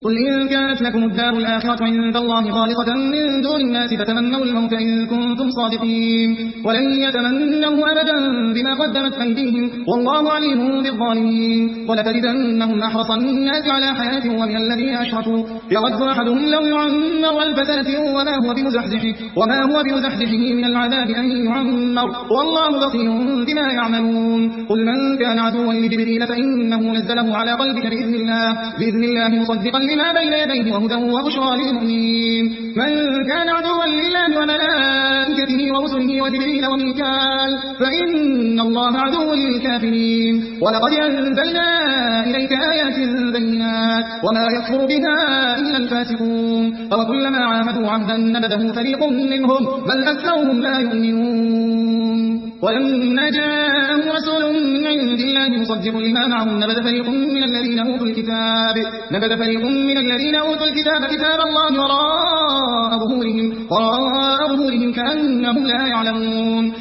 قل إن كانت لكم الدار الآخرة عند الله خالصة من دون الناس فتمنوا الموت إن كنتم صادقين ولن يتمنوا أبدا بما قدمت أيديهم والله عليم بالظالمين ولتجدنهم أحرص الناس على حياة ومن الذين أشركوا يود أحدهم لو يعمر 1000 سنة وما هو بمزحزحه من العذاب أن يعمر والله بصير بما يعملون قل من كان عدوا لجبريل فإنه نزله على قلبك بإذن الله مصدقا لما بين يديه وهدى وبشرى للمؤمنين من كان عدوا لله وملائكته ورسله وجبريل وميكال فإن الله عدو للكافرين ولقد أنزلنا إليك آيات بينات وما يكفر بها إلا الفاسقون وكلما عاهدوا عهدا نبذه فريق منهم بل أكثرهم لا يؤمنون ولما جاءهم رسول من عند الله مصدق لما معهم نبذ فريق من الذين أوتوا الكتاب كتاب الله وراء ظهورهم كأنهم لا يعلمون